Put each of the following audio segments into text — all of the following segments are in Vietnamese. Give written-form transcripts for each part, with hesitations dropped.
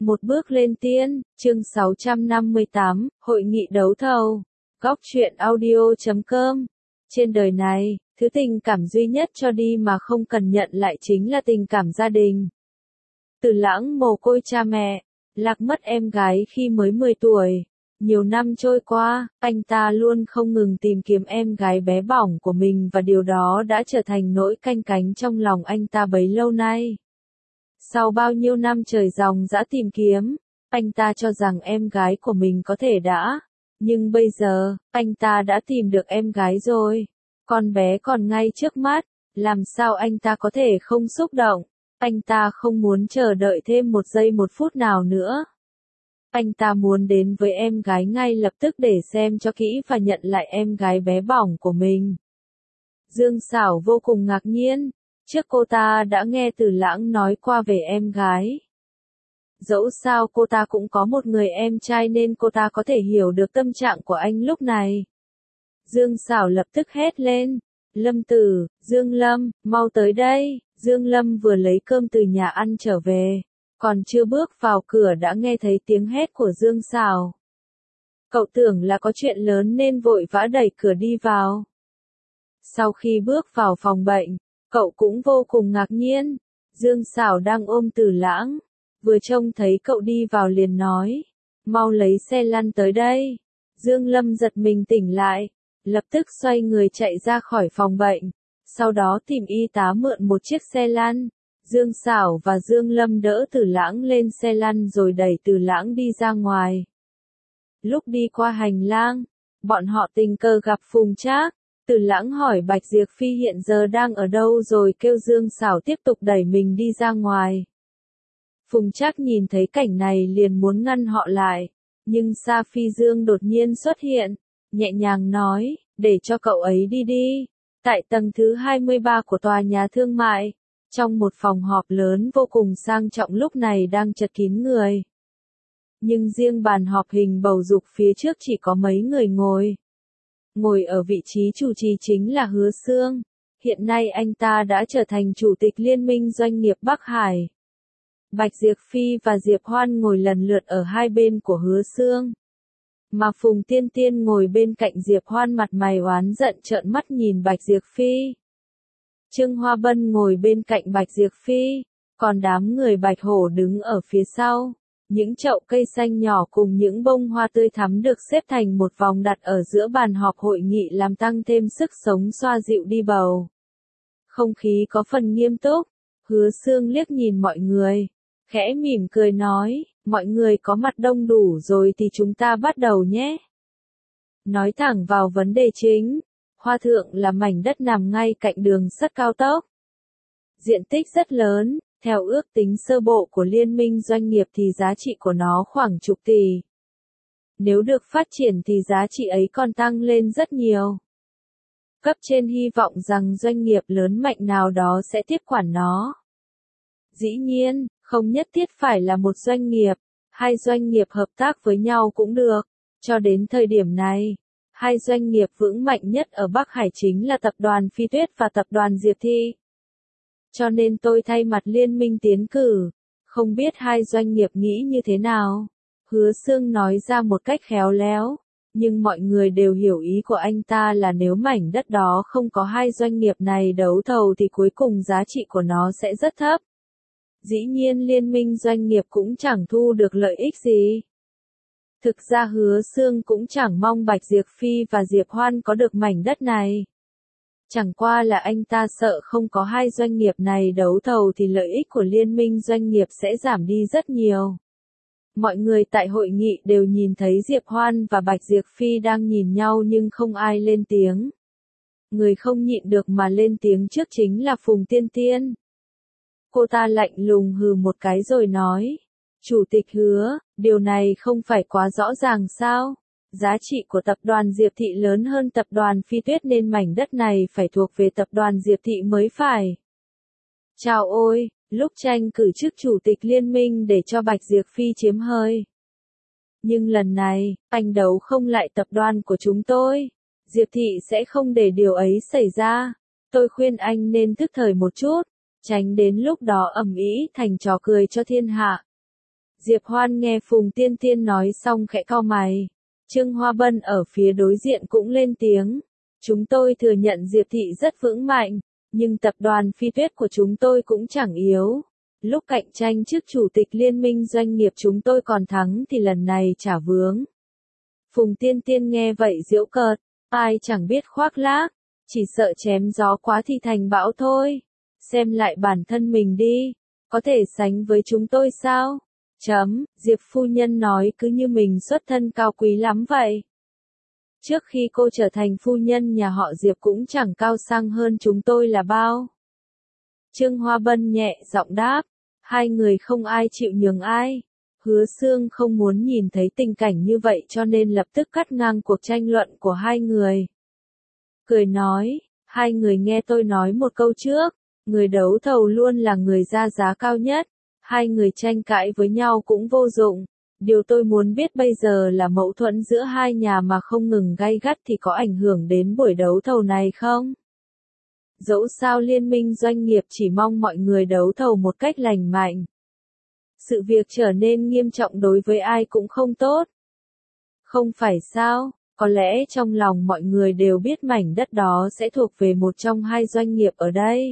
Một bước lên tiên, chương 658, Hội nghị đấu thầu. Góc truyện audio.com. Trên đời này, thứ tình cảm duy nhất cho đi mà không cần nhận lại chính là tình cảm gia đình. Từ Lãng mồ côi cha mẹ, lạc mất em gái khi mới 10 tuổi. Nhiều năm trôi qua, anh ta luôn không ngừng tìm kiếm em gái bé bỏng của mình và điều đó đã trở thành nỗi canh cánh trong lòng anh ta bấy lâu nay. Sau bao nhiêu năm trời ròng rã tìm kiếm, anh ta cho rằng em gái của mình có thể đã. Nhưng bây giờ, anh ta đã tìm được em gái rồi. Con bé còn ngay trước mắt, làm sao anh ta có thể không xúc động. Anh ta không muốn chờ đợi thêm một giây một phút nào nữa. Anh ta muốn đến với em gái ngay lập tức để xem cho kỹ và nhận lại em gái bé bỏng của mình. Dương Sảo vô cùng ngạc nhiên. Trước cô ta đã nghe Từ Lãng nói qua về em gái. Dẫu sao cô ta cũng có một người em trai nên cô ta có thể hiểu được tâm trạng của anh lúc này. Dương Sảo lập tức hét lên. Lâm Tử, Dương Lâm, mau tới đây. Dương Lâm vừa lấy cơm từ nhà ăn trở về. Còn chưa bước vào cửa đã nghe thấy tiếng hét của Dương Sảo. Cậu tưởng là có chuyện lớn nên vội vã đẩy cửa đi vào. Sau khi bước vào phòng bệnh, cậu cũng vô cùng ngạc nhiên. Dương Sảo đang ôm Từ Lãng. Vừa trông thấy cậu đi vào liền nói. Mau lấy xe lăn tới đây. Dương Lâm giật mình tỉnh lại. Lập tức xoay người chạy ra khỏi phòng bệnh. Sau đó tìm y tá mượn một chiếc xe lăn. Dương Sảo và Dương Lâm đỡ Từ Lãng lên xe lăn rồi đẩy Từ Lãng đi ra ngoài. Lúc đi qua hành lang, bọn họ tình cờ gặp Phùng Trác. Từ Lãng hỏi Bạch Diệp Phi hiện giờ đang ở đâu rồi kêu Dương Sảo tiếp tục đẩy mình đi ra ngoài. Phùng Trác nhìn thấy cảnh này liền muốn ngăn họ lại, nhưng Sa Phi Dương đột nhiên xuất hiện, nhẹ nhàng nói, để cho cậu ấy đi đi. Tại tầng thứ 23 của tòa nhà thương mại, trong một phòng họp lớn vô cùng sang trọng lúc này đang chật kín người. Nhưng riêng bàn họp hình bầu dục phía trước chỉ có mấy người ngồi. Ngồi ở vị trí chủ trì chính là Hứa Xương. Hiện nay anh ta đã trở thành chủ tịch Liên minh Doanh nghiệp Bắc Hải. Bạch Diệp Phi và Diệp Hoan ngồi lần lượt ở hai bên của Hứa Xương. Mà Phùng Tiên Tiên ngồi bên cạnh Diệp Hoan mặt mày oán giận trợn mắt nhìn Bạch Diệp Phi. Trương Hoa Bân ngồi bên cạnh Bạch Diệp Phi, còn đám người Bạch Hổ đứng ở phía sau. Những chậu cây xanh nhỏ cùng những bông hoa tươi thắm được xếp thành một vòng đặt ở giữa bàn họp hội nghị làm tăng thêm sức sống xoa dịu đi bầu. Không khí có phần nghiêm túc, Hứa Xương liếc nhìn mọi người, khẽ mỉm cười nói, mọi người có mặt đông đủ rồi thì chúng ta bắt đầu nhé. Nói thẳng vào vấn đề chính, Hoa Thượng là mảnh đất nằm ngay cạnh đường sắt cao tốc. Diện tích rất lớn. Theo ước tính sơ bộ của Liên minh Doanh nghiệp thì giá trị của nó khoảng chục tỷ. Nếu được phát triển thì giá trị ấy còn tăng lên rất nhiều. Cấp trên hy vọng rằng doanh nghiệp lớn mạnh nào đó sẽ tiếp quản nó. Dĩ nhiên, không nhất thiết phải là một doanh nghiệp, hai doanh nghiệp hợp tác với nhau cũng được. Cho đến thời điểm này, hai doanh nghiệp vững mạnh nhất ở Bắc Hải chính là tập đoàn Phi Tuyết và tập đoàn Diệp Thị. Cho nên tôi thay mặt liên minh tiến cử, không biết hai doanh nghiệp nghĩ như thế nào. Hứa Xương nói ra một cách khéo léo, nhưng mọi người đều hiểu ý của anh ta là nếu mảnh đất đó không có hai doanh nghiệp này đấu thầu thì cuối cùng giá trị của nó sẽ rất thấp. Dĩ nhiên liên minh doanh nghiệp cũng chẳng thu được lợi ích gì. Thực ra Hứa Xương cũng chẳng mong Bạch Diệp Phi và Diệp Hoan có được mảnh đất này. Chẳng qua là anh ta sợ không có hai doanh nghiệp này đấu thầu thì lợi ích của liên minh doanh nghiệp sẽ giảm đi rất nhiều. Mọi người tại hội nghị đều nhìn thấy Diệp Hoan và Bạch Diệp Phi đang nhìn nhau nhưng không ai lên tiếng. Người không nhịn được mà lên tiếng trước chính là Phùng Tiên Tiên. Cô ta lạnh lùng hừ một cái rồi nói, Chủ tịch Hứa, điều này không phải quá rõ ràng sao? Giá trị của tập đoàn Diệp Thị lớn hơn tập đoàn Phi Tuyết nên mảnh đất này phải thuộc về tập đoàn Diệp Thị mới phải. Chào ôi, lúc tranh cử chức chủ tịch liên minh để cho Bạch Diệp Phi chiếm hơi. Nhưng lần này, anh đấu không lại tập đoàn của chúng tôi. Diệp Thị sẽ không để điều ấy xảy ra. Tôi khuyên anh nên thức thời một chút, tránh đến lúc đó ầm ĩ thành trò cười cho thiên hạ. Diệp Hoan nghe Phùng Tiên Tiên nói xong khẽ cau mày. Trương Hoa Bân ở phía đối diện cũng lên tiếng. Chúng tôi thừa nhận Diệp Thị rất vững mạnh, nhưng tập đoàn Phi Tuyết của chúng tôi cũng chẳng yếu. Lúc cạnh tranh trước chủ tịch liên minh doanh nghiệp chúng tôi còn thắng thì lần này chả vướng. Phùng Tiên Tiên nghe vậy giễu cợt, ai chẳng biết khoác lác, chỉ sợ chém gió quá thì thành bão thôi. Xem lại bản thân mình đi, có thể sánh với chúng tôi sao? Diệp phu nhân nói cứ như mình xuất thân cao quý lắm vậy. Trước khi cô trở thành phu nhân nhà họ Diệp cũng chẳng cao sang hơn chúng tôi là bao. Trương Hoa Bân nhẹ giọng đáp, hai người không ai chịu nhường ai. Hứa Xương không muốn nhìn thấy tình cảnh như vậy cho nên lập tức cắt ngang cuộc tranh luận của hai người. Cười nói, hai người nghe tôi nói một câu trước, người đấu thầu luôn là người ra giá cao nhất, hai người tranh cãi với nhau cũng vô dụng. Điều tôi muốn biết bây giờ là mâu thuẫn giữa hai nhà mà không ngừng gay gắt thì có ảnh hưởng đến buổi đấu thầu này không? Dẫu sao liên minh doanh nghiệp chỉ mong mọi người đấu thầu một cách lành mạnh. Sự việc trở nên nghiêm trọng đối với ai cũng không tốt. Không phải sao, có lẽ trong lòng mọi người đều biết mảnh đất đó sẽ thuộc về một trong hai doanh nghiệp ở đây.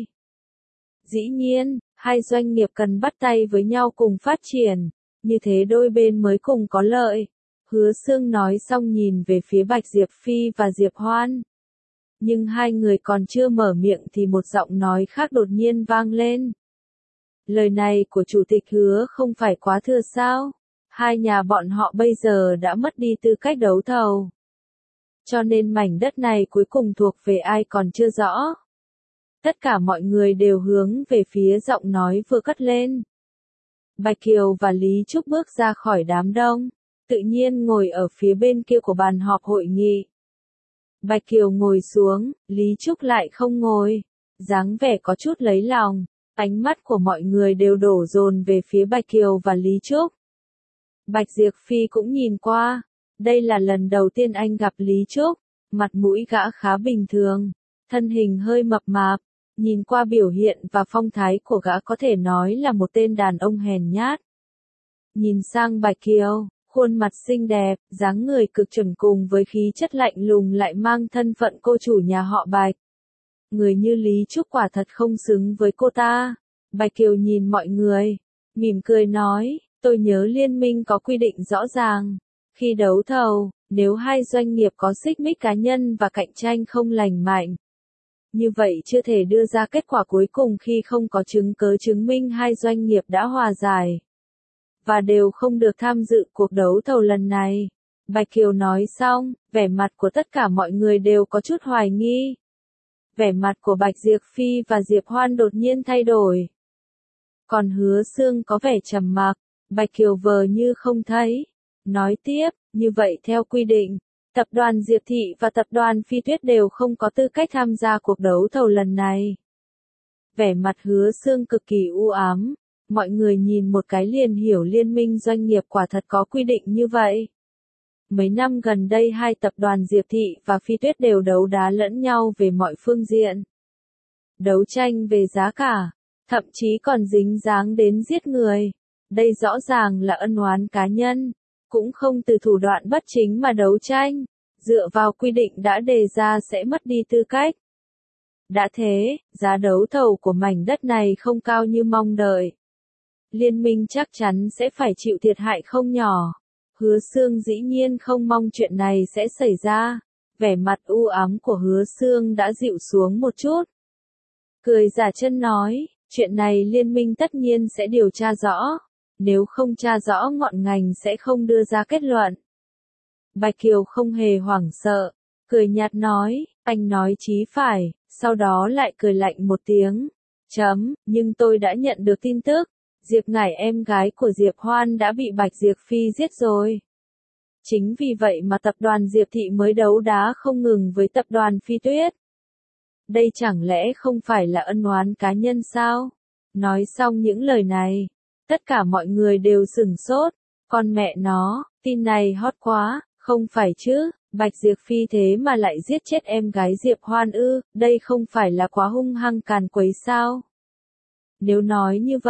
Dĩ nhiên, hai doanh nghiệp cần bắt tay với nhau cùng phát triển, như thế đôi bên mới cùng có lợi. Hứa Xương nói xong nhìn về phía Bạch Diệp Phi và Diệp Hoan. Nhưng hai người còn chưa mở miệng thì một giọng nói khác đột nhiên vang lên. Lời này của chủ tịch Hứa không phải quá thừa sao? Hai nhà bọn họ bây giờ đã mất đi tư cách đấu thầu. Cho nên mảnh đất này cuối cùng thuộc về ai còn chưa rõ. Tất cả mọi người đều hướng về phía giọng nói vừa cất lên. Bạch Kiều và Lý Trúc bước ra khỏi đám đông, tự nhiên ngồi ở phía bên kia của bàn họp hội nghị. Bạch Kiều ngồi xuống, Lý Trúc lại không ngồi, dáng vẻ có chút lấy lòng, ánh mắt của mọi người đều đổ dồn về phía Bạch Kiều và Lý Trúc. Bạch Diệp Phi cũng nhìn qua, đây là lần đầu tiên anh gặp Lý Trúc, mặt mũi gã khá bình thường, thân hình hơi mập mạp, nhìn qua biểu hiện và phong thái của gã có thể nói là một tên đàn ông hèn nhát. Nhìn sang Bạch Kiều, khuôn mặt xinh đẹp, dáng người cực chuẩn cùng với khí chất lạnh lùng lại mang thân phận cô chủ nhà họ Bạch. Người như Lý Trúc quả thật không xứng với cô ta. Bạch Kiều nhìn mọi người, mỉm cười nói, tôi nhớ liên minh có quy định rõ ràng. Khi đấu thầu, nếu hai doanh nghiệp có xích mích cá nhân và cạnh tranh không lành mạnh, như vậy chưa thể đưa ra kết quả cuối cùng khi không có chứng cứ chứng minh hai doanh nghiệp đã hòa giải. Và đều không được tham dự cuộc đấu thầu lần này. Bạch Kiều nói xong, vẻ mặt của tất cả mọi người đều có chút hoài nghi. Vẻ mặt của Bạch Diệp Phi và Diệp Hoan đột nhiên thay đổi. Còn Hứa Xương có vẻ trầm mặc, Bạch Kiều vờ như không thấy. Nói tiếp, như vậy theo quy định, tập đoàn Diệp Thị và tập đoàn Phi Tuyết đều không có tư cách tham gia cuộc đấu thầu lần này. Vẻ mặt Hứa Xương cực kỳ u ám, mọi người nhìn một cái liền hiểu liên minh doanh nghiệp quả thật có quy định như vậy. Mấy năm gần đây hai tập đoàn Diệp Thị và Phi Tuyết đều đấu đá lẫn nhau về mọi phương diện. Đấu tranh về giá cả, thậm chí còn dính dáng đến giết người. Đây rõ ràng là ân oán cá nhân, cũng không từ thủ đoạn bất chính mà đấu tranh, dựa vào quy định đã đề ra sẽ mất đi tư cách. Đã thế, giá đấu thầu của mảnh đất này không cao như mong đợi. Liên minh chắc chắn sẽ phải chịu thiệt hại không nhỏ. Hứa Xương dĩ nhiên không mong chuyện này sẽ xảy ra. Vẻ mặt u ám của Hứa Xương đã dịu xuống một chút. Cười giả chân nói, chuyện này liên minh tất nhiên sẽ điều tra rõ. Nếu không tra rõ ngọn ngành sẽ không đưa ra kết luận. Bạch Kiều không hề hoảng sợ, cười nhạt nói, anh nói chí phải, sau đó lại cười lạnh một tiếng. Nhưng tôi đã nhận được tin tức, Diệp Ngải em gái của Diệp Hoan đã bị Bạch Diệp Phi giết rồi. Chính vì vậy mà tập đoàn Diệp Thị mới đấu đá không ngừng với tập đoàn Phi Tuyết. Đây chẳng lẽ không phải là ân oán cá nhân sao? Nói xong những lời này, tất cả mọi người đều sửng sốt. Con mẹ nó, tin này hot quá, không phải chứ, Bạch Diệp Phi thế mà lại giết chết em gái Diệp Hoan ư, đây không phải là quá hung hăng càn quấy sao? Nếu nói như vậy,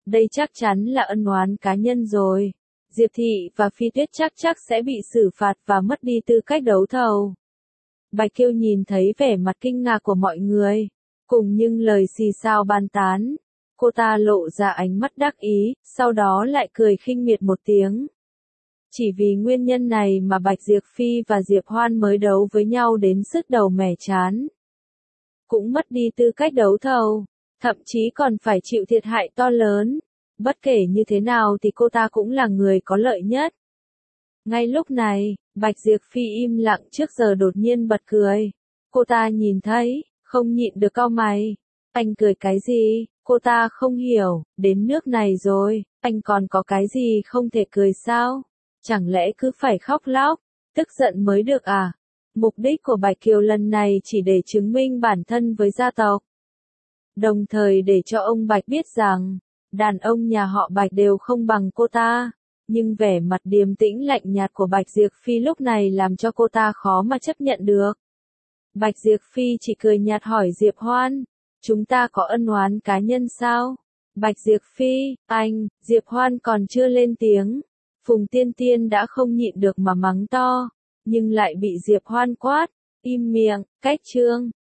Đây chắc chắn là ân oán cá nhân rồi. Diệp Thị và Phi Tuyết chắc sẽ bị xử phạt và mất đi tư cách đấu thầu. Bạch Kiều nhìn thấy vẻ mặt kinh ngạc của mọi người, cùng những lời xì xào bàn tán. Cô ta lộ ra ánh mắt đắc ý, sau đó lại cười khinh miệt một tiếng. Chỉ vì nguyên nhân này mà Bạch Diệp Phi và Diệp Hoan mới đấu với nhau đến sứt đầu mẻ trán. Cũng mất đi tư cách đấu thầu, thậm chí còn phải chịu thiệt hại to lớn. Bất kể như thế nào thì cô ta cũng là người có lợi nhất. Ngay lúc này, Bạch Diệp Phi im lặng trước giờ đột nhiên bật cười. Cô ta nhìn thấy, không nhịn được cau mày. Anh cười cái gì? Cô ta không hiểu, đến nước này rồi, anh còn có cái gì không thể cười sao? Chẳng lẽ cứ phải khóc lóc, tức giận mới được à? Mục đích của Bạch Kiều lần này chỉ để chứng minh bản thân với gia tộc. Đồng thời để cho ông Bạch biết rằng, đàn ông nhà họ Bạch đều không bằng cô ta. Nhưng vẻ mặt điềm tĩnh lạnh nhạt của Bạch Diệp Phi lúc này làm cho cô ta khó mà chấp nhận được. Bạch Diệp Phi chỉ cười nhạt hỏi Diệp Hoan, chúng ta có ân oán cá nhân sao? Bạch Diệp Phi, anh, Diệp Hoan còn chưa lên tiếng. Phùng Tiên Tiên đã không nhịn được mà mắng to, nhưng lại bị Diệp Hoan quát, im miệng, cách chương.